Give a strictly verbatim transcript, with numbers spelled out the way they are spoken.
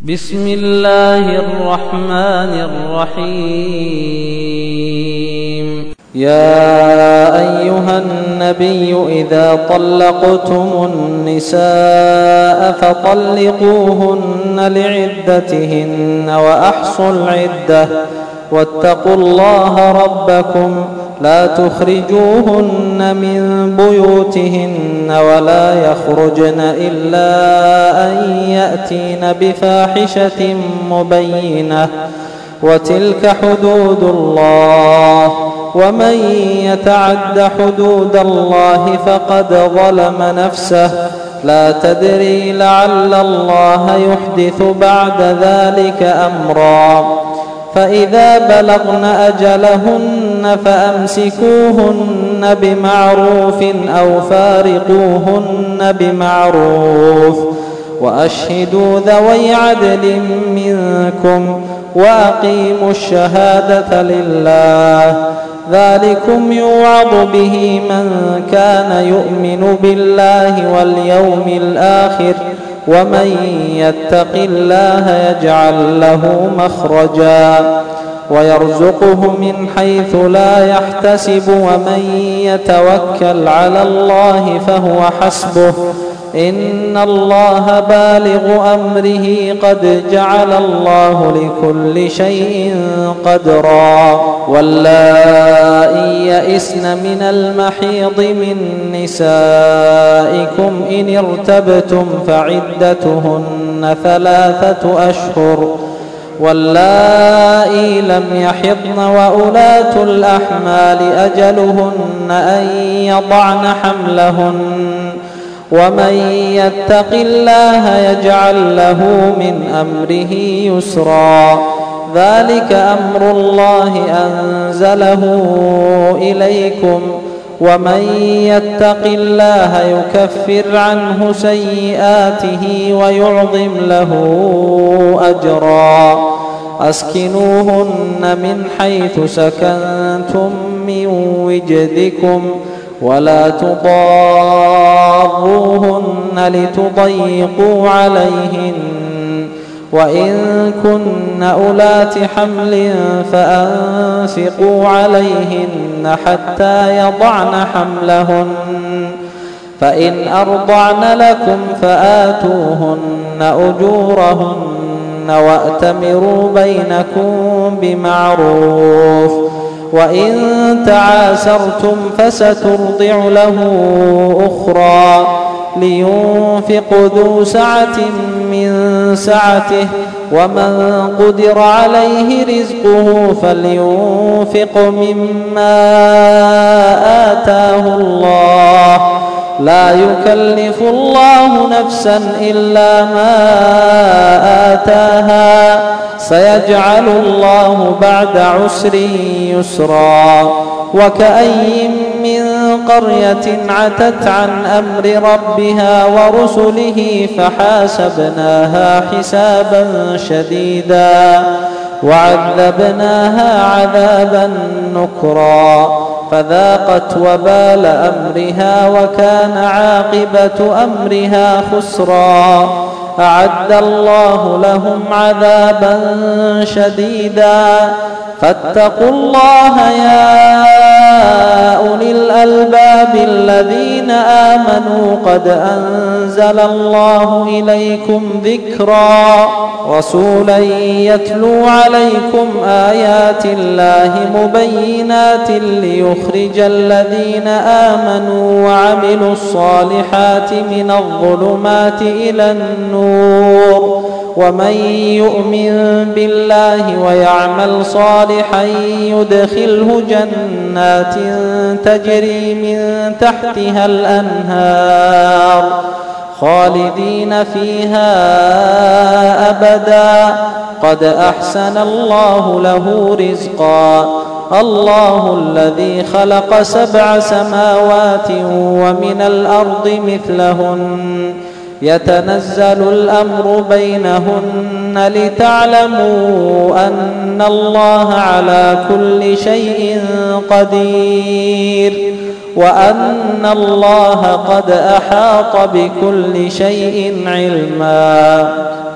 بسم الله الرحمن الرحيم. يا أيها النبي إذا طلقتم النساء فطلقوهن لعدتهن وأحصوا العدة واتقوا الله ربكم لا تخرجوهن من بيوتهن ولا يخرجن إلا أن يأتين بفاحشة مبينة وتلك حدود الله ومن يتعد حدود الله فقد ظلم نفسه لا تدري لعل الله يحدث بعد ذلك أمرا. فإذا بلغن أجلهن فأمسكوهن بمعروف أو فارقوهن بمعروف وأشهدوا ذوي عدل منكم وأقيموا الشهادة لله ذلكم يوعظ به من كان يؤمن بالله واليوم الآخر ومن يتق الله يجعل له مخرجا ويرزقه من حيث لا يحتسب ومن يتوكل على الله فهو حسبه إن الله بالغ أمره قد جعل الله لكل شيء قدرا. واللائي يئسن من المحيض من نسائكم إن ارتبتم فعدتهن ثلاثة أشهر واللائي لم يحضن وأولاة الأحمال أجلهن أن يضعن حملهن ومن يتق الله يجعل له من أمره يسرا. ذلك أمر الله أنزله إليكم ومن يتق الله يكفر عنه سيئاته ويعظم له أجرا. أسكنوهن من حيث سكنتم من وجدكم ولا تضاروهن لتضيقوا عليهن وإن كن أولات حمل فأنفقوا عليهن حتى يضعن حملهن فإن أرضعن لكم فآتوهن أجورهن وأتمروا بينكم بمعروف وإن تعاسرتم فسترضع له أخرى لينفق ذو سعة من سعته ومن قدر عليه رزقه فلينفق مما آتاه الله لا يكلف الله نفسا إلا ما آتاها سيجعل الله بعد عسر يسرا. وكأي من قرية عتت عن أمر ربها ورسله فحاسبناها حسابا شديدا وعذبناها عذابا نكرا فذاقت وبال أمرها وكان عاقبة أمرها خسرا. أعد الله لهم عذابا شديدا فاتقوا الله يا أولي الألباب الذين آمنوا قد أنزل الله إليكم ذكرا رسولا يتلو عليكم آيات الله مبينات ليخرج الذين آمنوا وعملوا الصالحات من الظلمات إلى النور ومن يؤمن بالله ويعمل صالحا يدخله جنات تجري من تحتها الأنهار خالدين فيها أبدا قد أحسن الله له رزقا. الله الذي خلق سبع سماوات ومن الأرض مثلهن يتنزل الأمر بينهن لتعلموا أن الله على كل شيء قدير وأن الله قد أحاط بكل شيء علما.